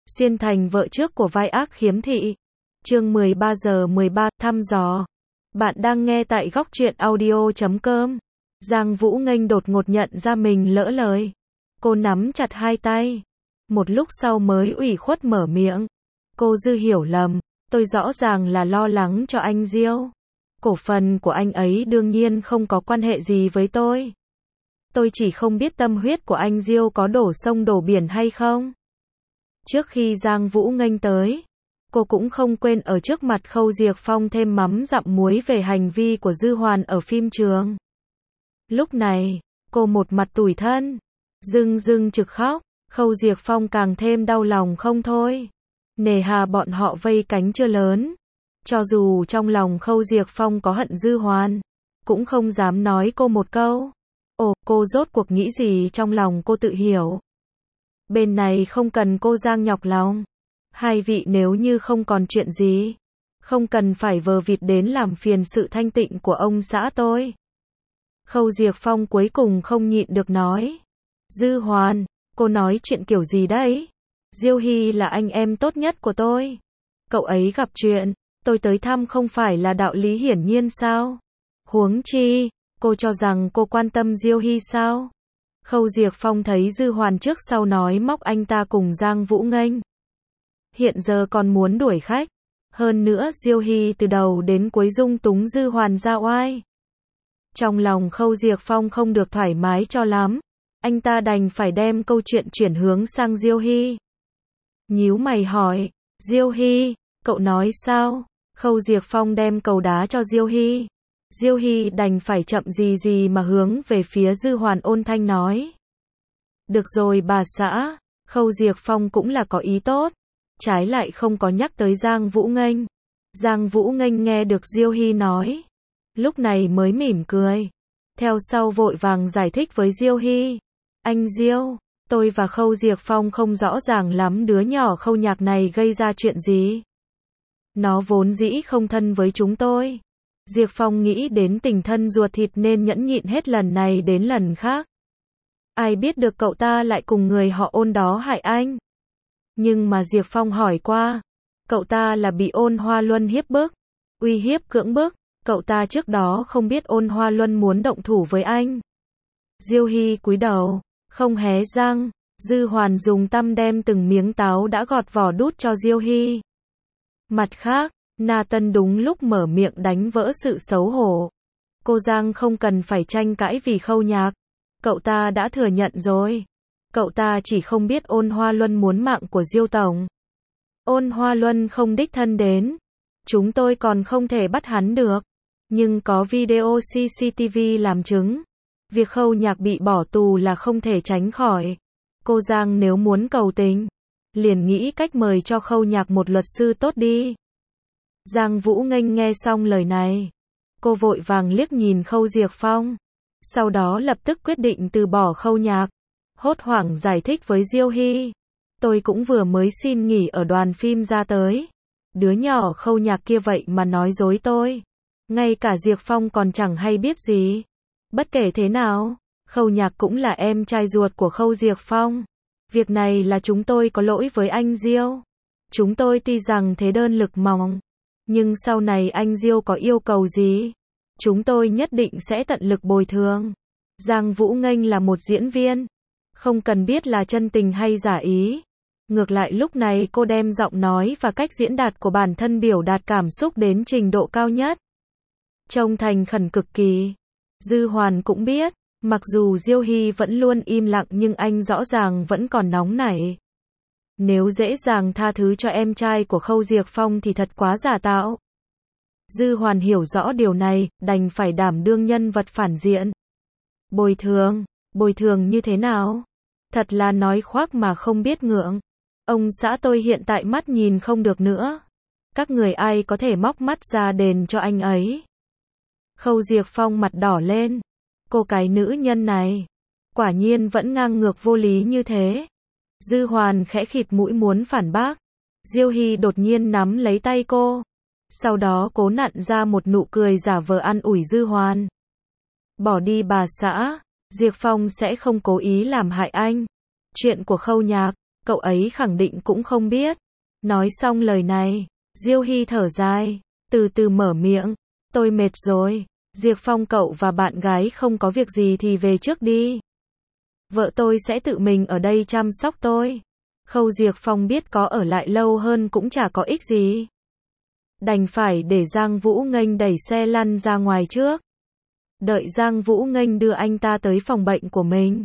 Xuyên thành vợ trước của vai ác khiếm thị. Chương 13:13, thăm dò. Bạn đang nghe tại góc truyện audio.com. Giang Vũ Nghênh đột ngột nhận ra mình lỡ lời. Cô nắm chặt hai tay. Một lúc sau mới ủy khuất mở miệng. Cô Dư hiểu lầm, tôi rõ ràng là lo lắng cho anh Diêu. Cổ phần của anh ấy đương nhiên không có quan hệ gì với tôi. Tôi chỉ không biết tâm huyết của anh Diêu có đổ sông đổ biển hay không. Trước khi Giang Vũ Nghênh tới, cô cũng không quên ở trước mặt Khâu Diệp Phong thêm mắm dặm muối về hành vi của Dư Hoàn ở phim trường. Lúc này, cô một mặt tủi thân, rưng rưng trực khóc, Khâu Diệp Phong càng thêm đau lòng không thôi. Nề hà bọn họ vây cánh chưa lớn. Cho dù trong lòng Khâu Diệp Phong có hận Dư Hoàn, cũng không dám nói cô một câu. Ồ, cô rốt cuộc nghĩ gì trong lòng cô tự hiểu. Bên này không cần cô Giang nhọc lòng. Hai vị nếu như không còn chuyện gì, không cần phải vờ vịt đến làm phiền sự thanh tịnh của ông xã tôi. Khâu Diệp Phong cuối cùng không nhịn được nói. Dư Hoàn, cô nói chuyện kiểu gì đấy? Diêu Hy là anh em tốt nhất của tôi. Cậu ấy gặp chuyện, tôi tới thăm không phải là đạo lý hiển nhiên sao? Huống chi, cô cho rằng cô quan tâm Diêu Hy sao? Khâu Diệp Phong thấy Dư Hoàn trước sau nói móc anh ta cùng Giang Vũ Nghênh. Hiện giờ còn muốn đuổi khách. Hơn nữa Diêu Hy từ đầu đến cuối dung túng Dư Hoàn ra oai. Trong lòng Khâu Diệp Phong không được thoải mái cho lắm. Anh ta đành phải đem câu chuyện chuyển hướng sang Diêu Hy. Nhíu mày hỏi, Diêu Hy, cậu nói sao? Khâu Diệp Phong đem cầu đá cho Diêu Hy. Diêu Hy đành phải chậm gì mà hướng về phía Dư Hoàn ôn thanh nói. Được rồi bà xã, Khâu Diệp Phong cũng là có ý tốt. Trái lại không có nhắc tới Giang Vũ Nghênh. Giang Vũ Nghênh nghe được Diêu Hy nói. Lúc này mới mỉm cười. Theo sau vội vàng giải thích với Diêu Hy. Anh Diêu, tôi và Khâu Diệp Phong không rõ ràng lắm đứa nhỏ Khâu Nhạc này gây ra chuyện gì. Nó vốn dĩ không thân với chúng tôi. Diệp Phong nghĩ đến tình thân ruột thịt nên nhẫn nhịn hết lần này đến lần khác. Ai biết được cậu ta lại cùng người họ Ôn đó hại anh. Nhưng mà Diệp Phong hỏi qua, cậu ta là bị Ôn Hoa Luân hiếp bức, uy hiếp cưỡng bức, cậu ta trước đó không biết Ôn Hoa Luân muốn động thủ với anh. Diêu Hy cúi đầu, không hé răng. Dư Hoàn dùng tăm đem từng miếng táo đã gọt vỏ đút cho Diêu Hy. Mặt khác, Na Tân đúng lúc mở miệng đánh vỡ sự xấu hổ. Cô Giang không cần phải tranh cãi vì Khâu Nhạc. Cậu ta đã thừa nhận rồi. Cậu ta chỉ không biết Ôn Hoa Luân muốn mạng của Diêu tổng. Ôn Hoa Luân không đích thân đến. Chúng tôi còn không thể bắt hắn được. Nhưng có video CCTV làm chứng. Việc Khâu Nhạc bị bỏ tù là không thể tránh khỏi. Cô Giang nếu muốn cầu tình, liền nghĩ cách mời cho Khâu Nhạc một luật sư tốt đi. Giang Vũ Nghênh nghe xong lời này. Cô vội vàng liếc nhìn Khâu Diệp Phong. Sau đó lập tức quyết định từ bỏ Khâu Nhạc. Hốt hoảng giải thích với Diêu Hy. Tôi cũng vừa mới xin nghỉ ở đoàn phim ra tới. Đứa nhỏ Khâu Nhạc kia vậy mà nói dối tôi. Ngay cả Diệp Phong còn chẳng hay biết gì. Bất kể thế nào, Khâu Nhạc cũng là em trai ruột của Khâu Diệp Phong. Việc này là chúng tôi có lỗi với anh Diêu. Chúng tôi tuy rằng thế đơn lực mỏng, nhưng sau này anh Diêu có yêu cầu gì, chúng tôi nhất định sẽ tận lực bồi thường. Giang Vũ Nghênh là một diễn viên, không cần biết là chân tình hay giả ý. Ngược lại lúc này cô đem giọng nói và cách diễn đạt của bản thân biểu đạt cảm xúc đến trình độ cao nhất. Trông thành khẩn cực kỳ. Dư Hoàn cũng biết, mặc dù Diêu Hy vẫn luôn im lặng nhưng anh rõ ràng vẫn còn nóng nảy. Nếu dễ dàng tha thứ cho em trai của Khâu Diệp Phong thì thật quá giả tạo. Dư Hoàn hiểu rõ điều này, đành phải đảm đương nhân vật phản diện. Bồi thường như thế nào? Thật là nói khoác mà không biết ngượng. Ông xã tôi hiện tại mắt nhìn không được nữa. Các người ai có thể móc mắt ra đền cho anh ấy? Khâu Diệp Phong mặt đỏ lên. Cô cái nữ nhân này, quả nhiên vẫn ngang ngược vô lý như thế. Dư Hoàn khẽ khịt mũi muốn phản bác. Diêu Hy đột nhiên nắm lấy tay cô. Sau đó cố nặn ra một nụ cười giả vờ an ủi Dư Hoàn. Bỏ đi bà xã, Diệp Phong sẽ không cố ý làm hại anh. Chuyện của Khâu Nhạc, cậu ấy khẳng định cũng không biết. Nói xong lời này, Diêu Hy thở dài, từ từ mở miệng, tôi mệt rồi, Diệp Phong cậu và bạn gái không có việc gì thì về trước đi. Vợ tôi sẽ tự mình ở đây chăm sóc tôi. Khâu Diệp Phong biết có ở lại lâu hơn cũng chả có ích gì. Đành phải để Giang Vũ Nghênh đẩy xe lăn ra ngoài trước. Đợi Giang Vũ Nghênh đưa anh ta tới phòng bệnh của mình.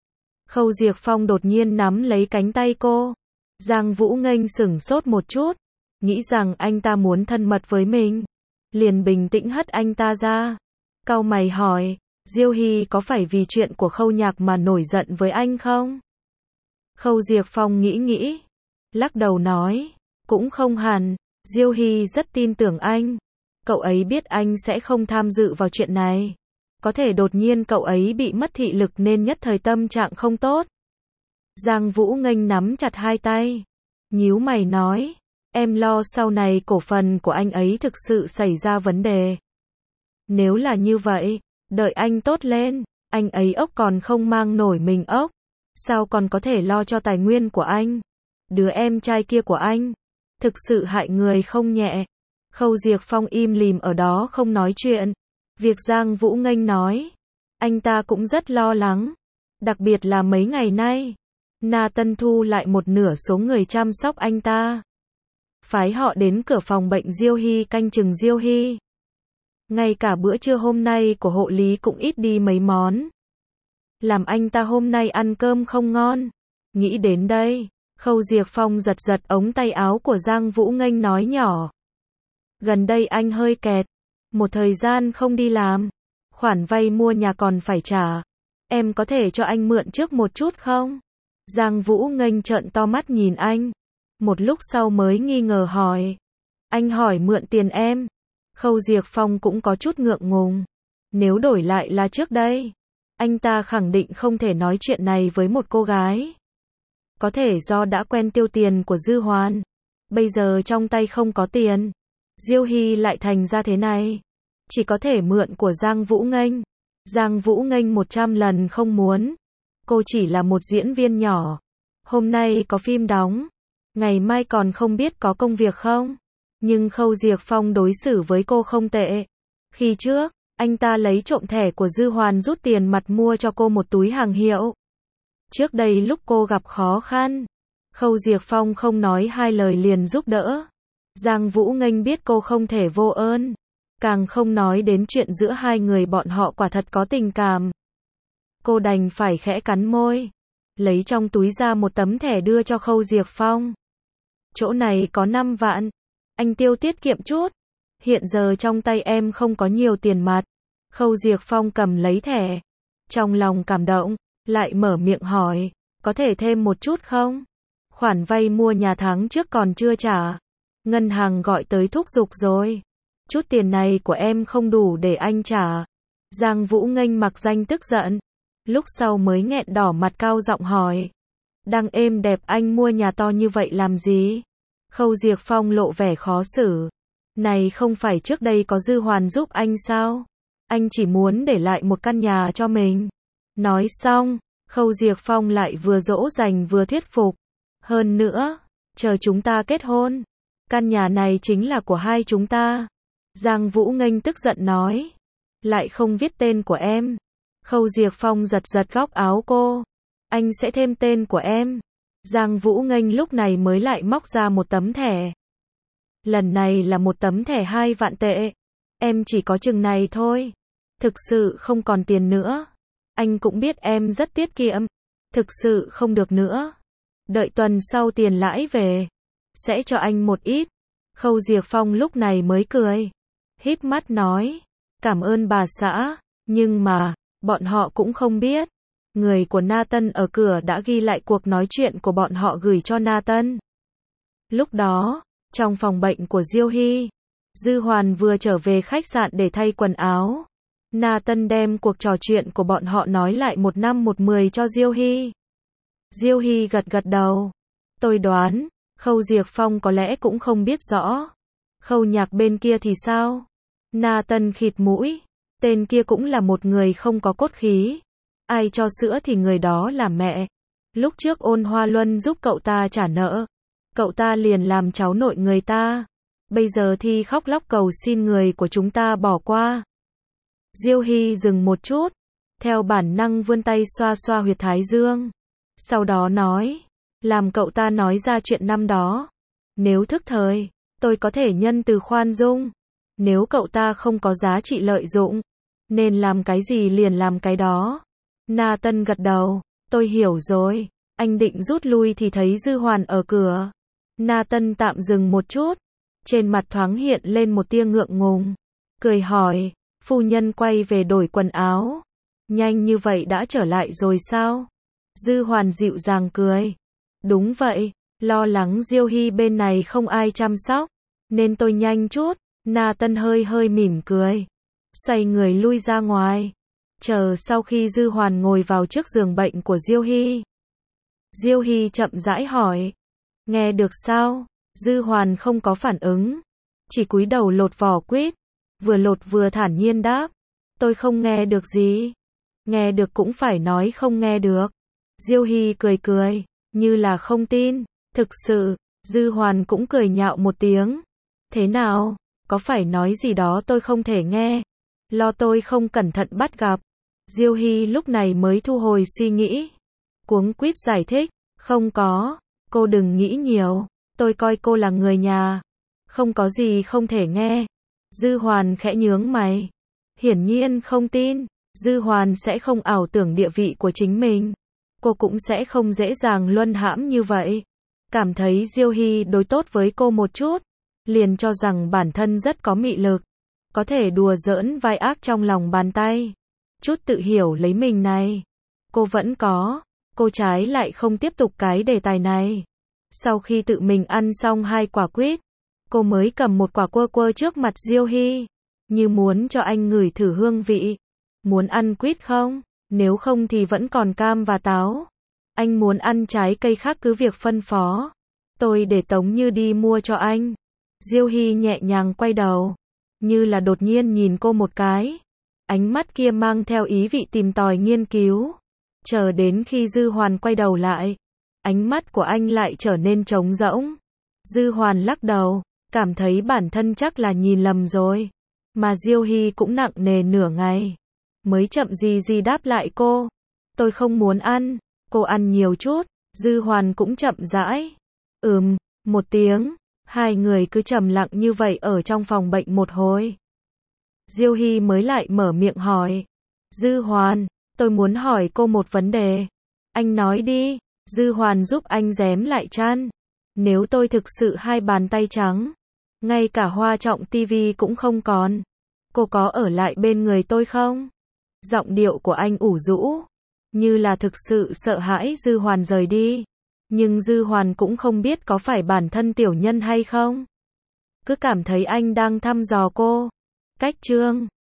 Khâu Diệp Phong đột nhiên nắm lấy cánh tay cô. Giang Vũ Nghênh sửng sốt một chút, nghĩ rằng anh ta muốn thân mật với mình. Liền bình tĩnh hất anh ta ra. Cau mày hỏi, Diêu Hy có phải vì chuyện của Khâu Nhạc mà nổi giận với anh không? Khâu Diệp Phong nghĩ, lắc đầu nói, cũng không hẳn, Diêu Hy rất tin tưởng anh. Cậu ấy biết anh sẽ không tham dự vào chuyện này. Có thể đột nhiên cậu ấy bị mất thị lực nên nhất thời tâm trạng không tốt. Giang Vũ Nghênh nắm chặt hai tay, nhíu mày nói, em lo sau này cổ phần của anh ấy thực sự xảy ra vấn đề. Nếu là như vậy, đợi anh tốt lên, anh ấy ốc còn không mang nổi mình ốc. Sao còn có thể lo cho tài nguyên của anh? Đứa em trai kia của anh, thực sự hại người không nhẹ. Khâu Diệp Phong im lìm ở đó không nói chuyện. Việc Giang Vũ Nghênh nói, anh ta cũng rất lo lắng. Đặc biệt là mấy ngày nay, Na Tân thu lại một nửa số người chăm sóc anh ta. Phái họ đến cửa phòng bệnh Diêu Hy canh chừng Diêu Hy. Ngay cả bữa trưa hôm nay của hộ lý cũng ít đi mấy món. Làm anh ta hôm nay ăn cơm không ngon. Nghĩ đến đây, Khâu Diệp Phong giật giật ống tay áo của Giang Vũ Nghênh nói nhỏ. Gần đây anh hơi kẹt. Một thời gian không đi làm. Khoản vay mua nhà còn phải trả. Em có thể cho anh mượn trước một chút không? Giang Vũ Nghênh trợn to mắt nhìn anh. Một lúc sau mới nghi ngờ hỏi. Anh hỏi mượn tiền em. Khâu Diệp Phong cũng có chút ngượng ngùng. Nếu đổi lại là trước đây, anh ta khẳng định không thể nói chuyện này với một cô gái. Có thể do đã quen tiêu tiền của Dư Hoan. Bây giờ trong tay không có tiền. Diêu Hy lại thành ra thế này. Chỉ có thể mượn của Giang Vũ Nghênh. Giang Vũ Nghênh 100 lần không muốn. Cô chỉ là một diễn viên nhỏ. Hôm nay có phim đóng. Ngày mai còn không biết có công việc không. Nhưng Khâu Diệp Phong đối xử với cô không tệ. Khi trước, anh ta lấy trộm thẻ của Dư Hoan rút tiền mặt mua cho cô một túi hàng hiệu. Trước đây lúc cô gặp khó khăn, Khâu Diệp Phong không nói hai lời liền giúp đỡ. Giang Vũ Nghênh biết cô không thể vô ơn. Càng không nói đến chuyện giữa hai người bọn họ quả thật có tình cảm. Cô đành phải khẽ cắn môi. Lấy trong túi ra một tấm thẻ đưa cho Khâu Diệp Phong. Chỗ này có 5 vạn. Anh tiêu tiết kiệm chút. Hiện giờ trong tay em không có nhiều tiền mặt. Khâu Diệp Phong cầm lấy thẻ. Trong lòng cảm động, lại mở miệng hỏi. Có thể thêm một chút không? Khoản vay mua nhà tháng trước còn chưa trả. Ngân hàng gọi tới thúc giục rồi. Chút tiền này của em không đủ để anh trả. Giang Vũ Nghênh mặc danh tức giận. Lúc sau mới nghẹn đỏ mặt cao giọng hỏi. Đang êm đẹp anh mua nhà to như vậy làm gì? Khâu Diệp Phong lộ vẻ khó xử. Này không phải trước đây có Dư Hoan giúp anh sao? Anh chỉ muốn để lại một căn nhà cho mình. Nói xong, Khâu Diệp Phong lại vừa dỗ dành vừa thuyết phục. Hơn nữa, chờ chúng ta kết hôn, căn nhà này chính là của hai chúng ta. Giang Vũ Nghênh tức giận nói. Lại không viết tên của em. Khâu Diệp Phong giật giật góc áo cô. Anh sẽ thêm tên của em. Giang Vũ Nghênh lúc này mới lại móc ra một tấm thẻ. Lần này là một tấm thẻ 2 vạn tệ. Em chỉ có chừng này thôi. Thực sự không còn tiền nữa. Anh cũng biết em rất tiết kiệm. Thực sự không được nữa. Đợi tuần sau tiền lãi về, sẽ cho anh một ít. Khâu Diệp Phong lúc này mới cười. Híp mắt nói. Cảm ơn bà xã. Nhưng mà, bọn họ cũng không biết. Người của Na Tân ở cửa đã ghi lại cuộc nói chuyện của bọn họ gửi cho Na Tân. Lúc đó, trong phòng bệnh của Diêu Hy, Dư Hoan vừa trở về khách sạn để thay quần áo. Na Tân đem cuộc trò chuyện của bọn họ nói lại 1 năm 1 10 cho Diêu Hy. Diêu Hy gật gật đầu. Tôi đoán, Khâu Diệp Phong có lẽ cũng không biết rõ. Khâu Nhạc bên kia thì sao? Na Tân khịt mũi. Tên kia cũng là một người không có cốt khí. Ai cho sữa thì người đó là mẹ. Lúc trước Ôn Hoa Luân giúp cậu ta trả nợ, cậu ta liền làm cháu nội người ta. Bây giờ thì khóc lóc cầu xin người của chúng ta bỏ qua. Diêu Hy dừng một chút, theo bản năng vươn tay xoa xoa huyệt thái dương. Sau đó nói, làm cậu ta nói ra chuyện năm đó. Nếu thức thời, tôi có thể nhân từ khoan dung. Nếu cậu ta không có giá trị lợi dụng, nên làm cái gì liền làm cái đó. Na Tân gật đầu, tôi hiểu rồi. Anh định rút lui thì thấy Dư Hoàn ở cửa. Na Tân tạm dừng một chút, trên mặt thoáng hiện lên một tia ngượng ngùng, cười hỏi, phu nhân quay về đổi quần áo. Nhanh như vậy đã trở lại rồi sao? Dư Hoàn dịu dàng cười. Đúng vậy, lo lắng Diêu Hy bên này không ai chăm sóc, nên tôi nhanh chút. Na Tân hơi hơi mỉm cười, xoay người lui ra ngoài. Chờ sau khi Dư Hoàn ngồi vào trước giường bệnh của Diêu Hy. Diêu Hy chậm rãi hỏi, nghe được sao? Dư Hoàn không có phản ứng, chỉ cúi đầu lột vỏ quýt, vừa lột vừa thản nhiên đáp, tôi không nghe được gì. Nghe được cũng phải nói không nghe được. Diêu Hy cười cười, như là không tin. Thực sự, Dư Hoàn cũng cười nhạo một tiếng. Thế nào, có phải nói gì đó tôi không thể nghe? Lo tôi không cẩn thận bắt gặp. Diêu Hy lúc này mới thu hồi suy nghĩ, cuống quýt giải thích, không có, cô đừng nghĩ nhiều, tôi coi cô là người nhà, không có gì không thể nghe. Dư Hoàn khẽ nhướng mày, hiển nhiên không tin. Dư Hoàn sẽ không ảo tưởng địa vị của chính mình, cô cũng sẽ không dễ dàng luân hãm như vậy. Cảm thấy Diêu Hy đối tốt với cô một chút, liền cho rằng bản thân rất có mị lực, có thể đùa giỡn vai ác trong lòng bàn tay. Chút tự hiểu lấy mình này, cô vẫn có. Cô trái lại không tiếp tục cái đề tài này. Sau khi tự mình ăn xong 2 quả quýt, cô mới cầm một quả quơ quơ trước mặt Diêu Hy, như muốn cho anh ngửi thử hương vị. Muốn ăn quýt không? Nếu không thì vẫn còn cam và táo. Anh muốn ăn trái cây khác cứ việc phân phó. Tôi để Tống Như đi mua cho anh. Diêu Hy nhẹ nhàng quay đầu, như là đột nhiên nhìn cô một cái. Ánh mắt kia mang theo ý vị tìm tòi nghiên cứu. Chờ đến khi Dư Hoàn quay đầu lại, ánh mắt của anh lại trở nên trống rỗng. Dư Hoàn lắc đầu, cảm thấy bản thân chắc là nhìn lầm rồi. Mà Diêu Hy cũng nặng nề nửa ngày, mới chậm gì đáp lại cô. Tôi không muốn ăn, cô ăn nhiều chút. Dư Hoàn cũng chậm rãi. Một tiếng. Hai người cứ trầm lặng như vậy ở trong phòng bệnh một hồi. Diêu Hy mới lại mở miệng hỏi. Dư Hoàn, tôi muốn hỏi cô một vấn đề. Anh nói đi. Dư Hoàn giúp anh rém lại chăn. Nếu tôi thực sự 2 bàn tay trắng, ngay cả Hoa Trọng tivi cũng không còn, cô có ở lại bên người tôi không? Giọng điệu của anh ủ rũ, như là thực sự sợ hãi Dư Hoàn rời đi. Nhưng Dư Hoàn cũng không biết có phải bản thân tiểu nhân hay không. Cứ cảm thấy anh đang thăm dò cô. Cách chương